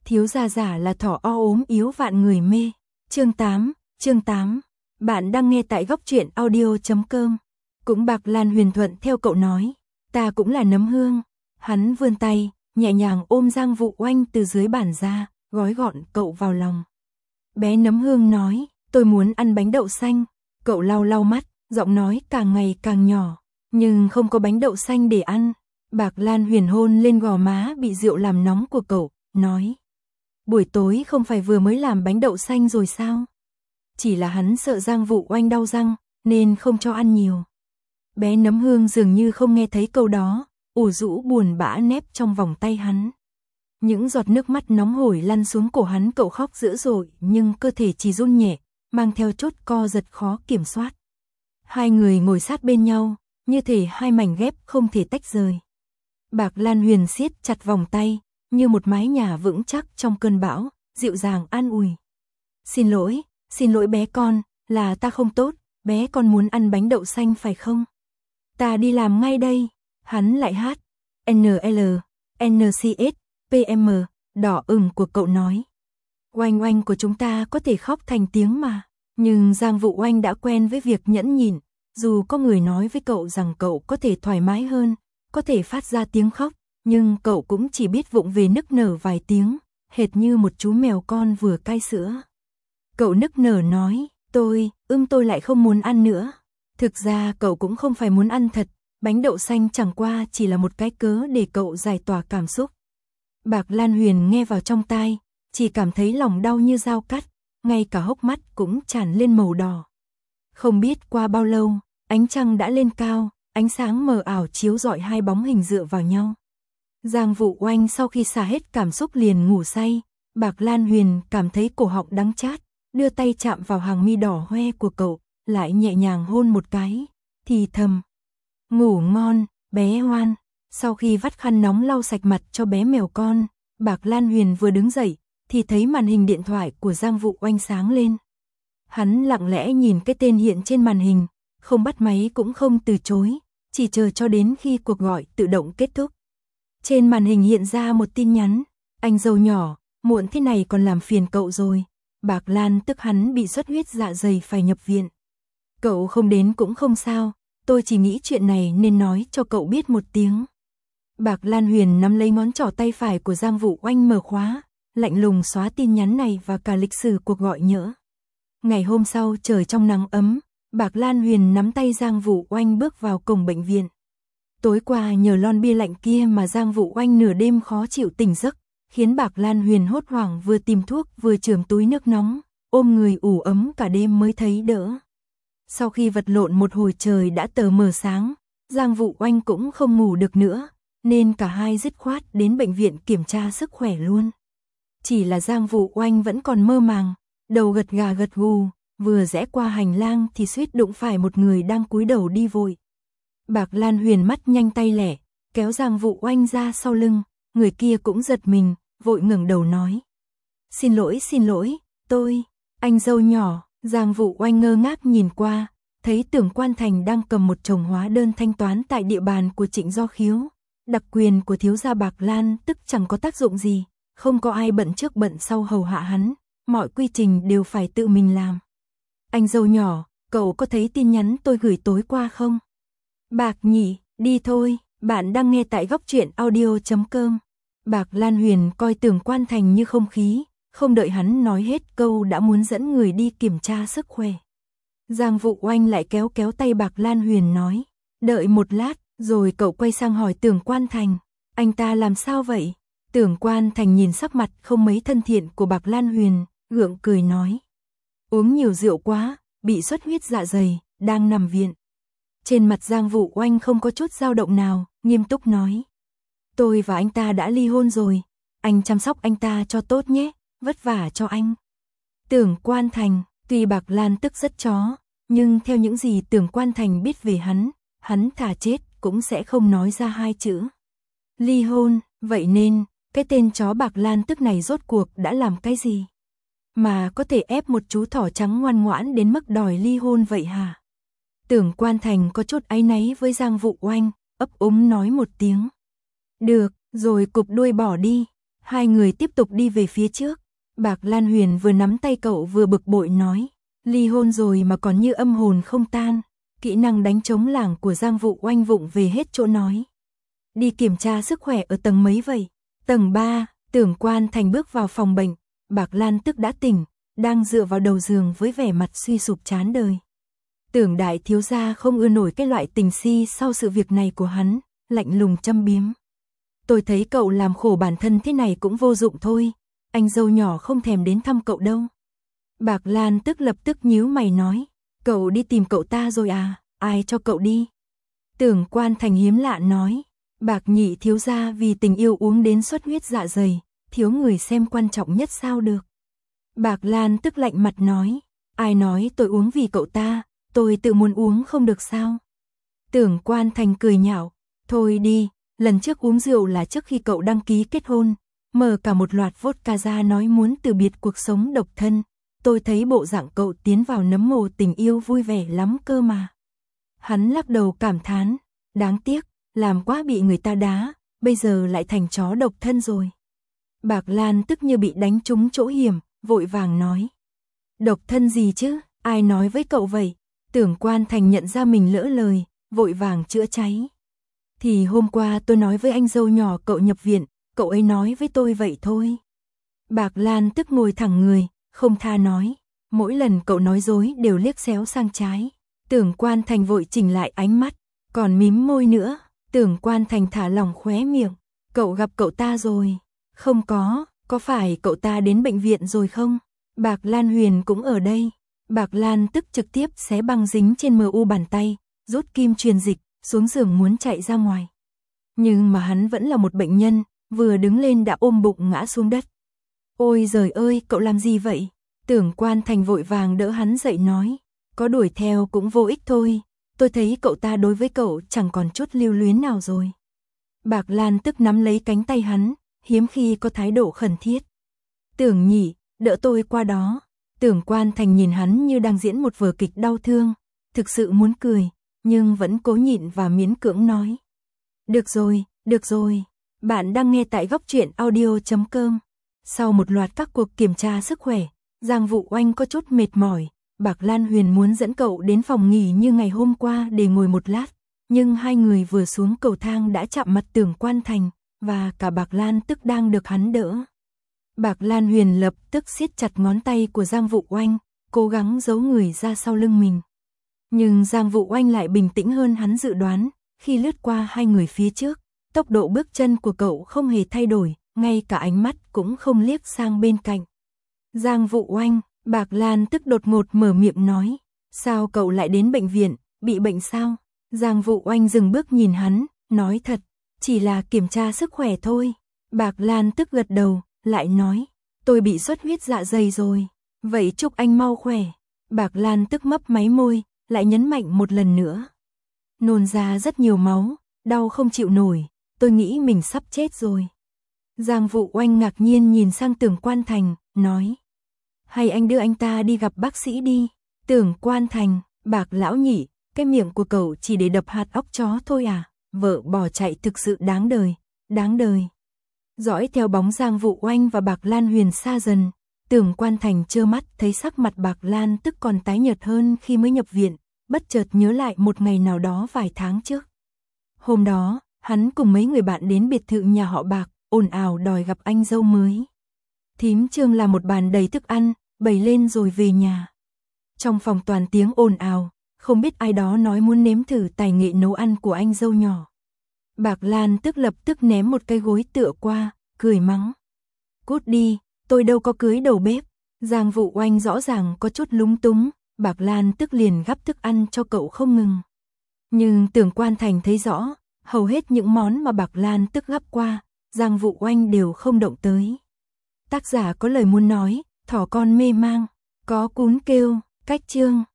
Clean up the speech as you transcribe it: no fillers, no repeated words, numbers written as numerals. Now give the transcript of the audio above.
Thiếu gia giả là thỏ o ốm yếu vạn người mê. Chương 8. Bạn đang nghe tại góc truyện audio.com. Cũng Bạc Lan Huyền thuận theo cậu nói, ta cũng là nấm hương. Hắn vươn tay, nhẹ nhàng ôm Giang Vũ Oanh từ dưới bàn ra, gói gọn cậu vào lòng. Bé nấm hương nói, tôi muốn ăn bánh đậu xanh. Cậu lau lau mắt, giọng nói càng ngày càng nhỏ, nhưng không có bánh đậu xanh để ăn. Bạc Lan Huyền hôn lên gò má bị rượu làm nóng của cậu, nói, buổi tối không phải vừa mới làm bánh đậu xanh rồi sao? Chỉ là hắn sợ Giang Vũ Oanh đau răng, nên không cho ăn nhiều. Bé nấm hương dường như không nghe thấy câu đó, ủ rũ buồn bã nép trong vòng tay hắn. Những giọt nước mắt nóng hổi lăn xuống cổ hắn, cậu khóc dữ dội nhưng cơ thể chỉ run nhẹ, mang theo chốt co giật khó kiểm soát. Hai người ngồi sát bên nhau, như thể hai mảnh ghép không thể tách rời. Bạc Lan Huyền siết chặt vòng tay, như một mái nhà vững chắc trong cơn bão, dịu dàng an ủi. Xin lỗi bé con, là ta không tốt, bé con muốn ăn bánh đậu xanh phải không? Ta đi làm ngay đây. Hắn lại hát NL, NCS, PM, đỏ ửng của cậu nói. Oanh oanh của chúng ta có thể khóc thành tiếng mà. Nhưng Giang Vũ Oanh đã quen với việc nhẫn nhịn, dù có người nói với cậu rằng cậu có thể thoải mái hơn, có thể phát ra tiếng khóc, nhưng cậu cũng chỉ biết vụng về nức nở vài tiếng, hệt như một chú mèo con vừa cai sữa. Cậu nức nở nói, tôi lại không muốn ăn nữa. Thực ra cậu cũng không phải muốn ăn thật, bánh đậu xanh chẳng qua chỉ là một cái cớ để cậu giải tỏa cảm xúc. Bạc Lan Huyền nghe vào trong tai, chỉ cảm thấy lòng đau như dao cắt, ngay cả hốc mắt cũng tràn lên màu đỏ. Không biết qua bao lâu, ánh trăng đã lên cao, ánh sáng mờ ảo chiếu rọi hai bóng hình dựa vào nhau. Giang Vũ Oanh sau khi xả hết cảm xúc liền ngủ say, Bạc Lan Huyền cảm thấy cổ họng đắng chát, đưa tay chạm vào hàng mi đỏ hoe của cậu, lại nhẹ nhàng hôn một cái, thì thầm. Ngủ ngon, bé ngoan. Sau khi vắt khăn nóng lau sạch mặt cho bé mèo con, Bạc Lan Huyền vừa đứng dậy, thì thấy màn hình điện thoại của Giang Vũ Oanh sáng lên. Hắn lặng lẽ nhìn cái tên hiện trên màn hình, không bắt máy cũng không từ chối, chỉ chờ cho đến khi cuộc gọi tự động kết thúc. Trên màn hình hiện ra một tin nhắn, anh dâu nhỏ, muộn thế này còn làm phiền cậu rồi. Bạc Lan tức hắn bị xuất huyết dạ dày phải nhập viện. Cậu không đến cũng không sao, tôi chỉ nghĩ chuyện này nên nói cho cậu biết một tiếng. Bạc Lan Huyền nắm lấy ngón trỏ tay phải của Giang Vũ Oanh mở khóa, lạnh lùng xóa tin nhắn này và cả lịch sử cuộc gọi nhỡ. Ngày hôm sau trời trong nắng ấm, Bạc Lan Huyền nắm tay Giang Vũ Oanh bước vào cổng bệnh viện. Tối qua nhờ lon bia lạnh kia mà Giang Vũ Oanh nửa đêm khó chịu tỉnh giấc, khiến Bạc Lan Huyền hốt hoảng vừa tìm thuốc vừa chườm túi nước nóng, ôm người ủ ấm cả đêm mới thấy đỡ. Sau khi vật lộn một hồi trời đã tờ mờ sáng, Giang Vũ Oanh cũng không ngủ được nữa, nên cả hai dứt khoát đến bệnh viện kiểm tra sức khỏe luôn. Chỉ là Giang Vũ Oanh vẫn còn mơ màng, đầu gật gà gật gù, vừa rẽ qua hành lang thì suýt đụng phải một người đang cúi đầu đi vội. Bạc Lan Huyền mắt nhanh tay lẹ, kéo Giang Vũ Oanh ra sau lưng, người kia cũng giật mình, vội ngẩng đầu nói. Xin lỗi, anh dâu nhỏ. Giang Vũ Oanh ngơ ngác nhìn qua, thấy Tưởng Quan Thành đang cầm một chồng hóa đơn thanh toán tại địa bàn của Trịnh Do Khiếu. Đặc quyền của thiếu gia Bạc Lan tức chẳng có tác dụng gì, không có ai bận trước bận sau hầu hạ hắn, mọi quy trình đều phải tự mình làm. Anh dâu nhỏ, cậu có thấy tin nhắn tôi gửi tối qua không? Bạc nhỉ, đi thôi, bạn đang nghe tại góc truyện audio.com. Bạc Lan Huyền coi Tưởng Quan Thành như không khí, không đợi hắn nói hết câu đã muốn dẫn người đi kiểm tra sức khỏe. Giang Vũ Oanh lại kéo tay Bạc Lan Huyền nói, đợi một lát, rồi cậu quay sang hỏi Tưởng Quan Thành, anh ta làm sao vậy? Tưởng Quan Thành nhìn sắc mặt không mấy thân thiện của Bạc Lan Huyền, gượng cười nói, uống nhiều rượu quá, bị xuất huyết dạ dày, đang nằm viện. Trên mặt Giang Vũ Oanh không có chút dao động nào, nghiêm túc nói, tôi và anh ta đã ly hôn rồi, anh chăm sóc anh ta cho tốt nhé, vất vả cho anh. Tưởng Quan Thành, tuy Bạc Lan tức rất chó, nhưng theo những gì Tưởng Quan Thành biết về hắn thà chết cũng sẽ không nói ra hai chữ ly hôn. Vậy nên, cái tên chó Bạc Lan tức này rốt cuộc đã làm cái gì mà có thể ép một chú thỏ trắng ngoan ngoãn đến mức đòi ly hôn vậy hả? Tưởng Quan Thành có chút áy náy với Giang Vũ Oanh, ấp úng nói một tiếng. Được, rồi cụp đuôi bỏ đi. Hai người tiếp tục đi về phía trước. Bạc Lan Huyền vừa nắm tay cậu vừa bực bội nói, ly hôn rồi mà còn như âm hồn không tan. Kỹ năng đánh trống lảng của Giang Vũ Oanh vụng về hết chỗ nói. Đi kiểm tra sức khỏe ở tầng mấy vậy? Tầng 3, Tưởng Quan Thành bước vào phòng bệnh. Bạc Lan Tức đã tỉnh, đang dựa vào đầu giường với vẻ mặt suy sụp chán đời. Tưởng đại thiếu gia không ưa nổi cái loại tình si sau sự việc này của hắn, lạnh lùng châm biếm. Tôi thấy cậu làm khổ bản thân thế này cũng vô dụng thôi, anh dâu nhỏ không thèm đến thăm cậu đâu. Bạc Lan Tức lập tức nhíu mày nói, cậu đi tìm cậu ta rồi à, ai cho cậu đi? Tưởng Quan Thành hiếm lạ nói, Bạc nhị thiếu gia vì tình yêu uống đến xuất huyết dạ dày, thiếu người xem quan trọng nhất sao được. Bạc Lan Tức lạnh mặt nói, ai nói tôi uống vì cậu ta, tôi tự muốn uống không được sao? Tưởng Quan Thành cười nhạo, thôi đi, lần trước uống rượu là trước khi cậu đăng ký kết hôn, mở cả một loạt vodka ra nói muốn từ biệt cuộc sống độc thân, tôi thấy bộ dạng cậu tiến vào nấm mồ tình yêu vui vẻ lắm cơ mà. Hắn lắc đầu cảm thán, đáng tiếc, làm quá bị người ta đá, bây giờ lại thành chó độc thân rồi. Bạc Lan Tức như bị đánh trúng chỗ hiểm, vội vàng nói. Độc thân gì chứ, ai nói với cậu vậy? Tưởng Quan Thành nhận ra mình lỡ lời, vội vàng chữa cháy. Thì hôm qua tôi nói với anh dâu nhỏ cậu nhập viện, cậu ấy nói với tôi vậy thôi. Bạc Lan Tức ngồi thẳng người, không tha nói. Mỗi lần cậu nói dối đều liếc xéo sang trái. Tưởng Quan Thành vội chỉnh lại ánh mắt, còn mím môi nữa. Tưởng Quan Thành thả lỏng khóe miệng. Cậu gặp cậu ta rồi? Không có phải cậu ta đến bệnh viện rồi không? Bạc Lan Huyền cũng ở đây. Bạc Lan Tức trực tiếp xé băng dính trên MU bàn tay, rút kim truyền dịch, xuống giường muốn chạy ra ngoài. Nhưng mà hắn vẫn là một bệnh nhân, vừa đứng lên đã ôm bụng ngã xuống đất. Ôi giời ơi, cậu làm gì vậy? Tưởng Quan Thành vội vàng đỡ hắn dậy nói, có đuổi theo cũng vô ích thôi, tôi thấy cậu ta đối với cậu chẳng còn chút lưu luyến nào rồi. Bạc Lan Tức nắm lấy cánh tay hắn, hiếm khi có thái độ khẩn thiết. Tưởng nhỉ, đỡ tôi qua đó. Tưởng Quan Thành nhìn hắn như đang diễn một vở kịch đau thương, thực sự muốn cười, nhưng vẫn cố nhịn và miễn cưỡng nói. Được rồi, bạn đang nghe tại góc truyện audio.com. Sau một loạt các cuộc kiểm tra sức khỏe, Giang Vũ Oanh có chút mệt mỏi, Bạc Lan Huyền muốn dẫn cậu đến phòng nghỉ như ngày hôm qua để ngồi một lát, nhưng hai người vừa xuống cầu thang đã chạm mặt Tưởng Quan Thành, và cả Bạc Lan Tức đang được hắn đỡ. Bạc Lan Huyền lập tức siết chặt ngón tay của Giang Vũ Oanh, cố gắng giấu người ra sau lưng mình. Nhưng Giang Vũ Oanh lại bình tĩnh hơn hắn dự đoán, khi lướt qua hai người phía trước, tốc độ bước chân của cậu không hề thay đổi, ngay cả ánh mắt cũng không liếc sang bên cạnh. Giang Vũ Oanh, Bạc Lan Tức đột ngột mở miệng nói, sao cậu lại đến bệnh viện, bị bệnh sao? Giang Vũ Oanh dừng bước nhìn hắn, nói thật, chỉ là kiểm tra sức khỏe thôi. Bạc Lan Tức gật đầu, lại nói, tôi bị xuất huyết dạ dày rồi, vậy chúc anh mau khỏe. Bạc Lan Tức mấp máy môi, lại nhấn mạnh một lần nữa. Nôn ra rất nhiều máu, đau không chịu nổi, tôi nghĩ mình sắp chết rồi. Giang Vũ Oanh ngạc nhiên nhìn sang Tưởng Quan Thành, nói, hay anh đưa anh ta đi gặp bác sĩ đi. Tưởng Quan Thành, Bạc lão nhị, cái miệng của cậu chỉ để đập hạt óc chó thôi à, vợ bỏ chạy thực sự đáng đời. Dõi theo bóng Giang Vũ Oanh và Bạc Lan Huyền xa dần, Tưởng Quan Thành trơ mắt thấy sắc mặt Bạc Lan Tức còn tái nhợt hơn khi mới nhập viện, bất chợt nhớ lại một ngày nào đó vài tháng trước. Hôm đó, hắn cùng mấy người bạn đến biệt thự nhà họ Bạc, ồn ào đòi gặp anh dâu mới. Thím Trương làm một bàn đầy thức ăn, bày lên rồi về nhà. Trong phòng toàn tiếng ồn ào, không biết ai đó nói muốn nếm thử tài nghệ nấu ăn của anh dâu nhỏ. Bạc Lan Tức lập tức ném một cây gối tựa qua, cười mắng. Cút đi, tôi đâu có cưới đầu bếp. Giang Vũ Oanh rõ ràng có chút lúng túng, Bạc Lan Tức liền gắp thức ăn cho cậu không ngừng. Nhưng Tưởng Quan Thành thấy rõ, hầu hết những món mà Bạc Lan Tức gắp qua, Giang Vũ Oanh đều không động tới. Tác giả có lời muốn nói, thỏ con mê mang, có cún kêu, cách chương.